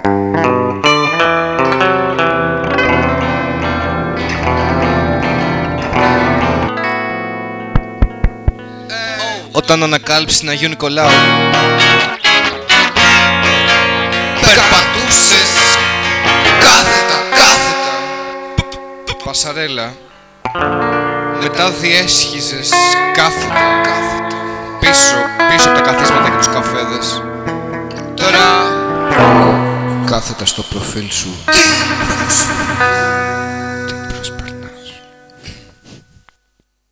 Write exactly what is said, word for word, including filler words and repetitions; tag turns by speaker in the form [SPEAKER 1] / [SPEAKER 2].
[SPEAKER 1] Όταν ανακάλυψε να Αγίου Νικολάου
[SPEAKER 2] περπατούσες κάθετα, κάθετα
[SPEAKER 1] Πασαρέλα. Μετά διέσχιζες κάθετα, κάθετα Πίσω, πίσω από τα καθίσματα και τους καφέδες.
[SPEAKER 2] Τώρα
[SPEAKER 1] κάθετα στο προφίλ σου.
[SPEAKER 2] τι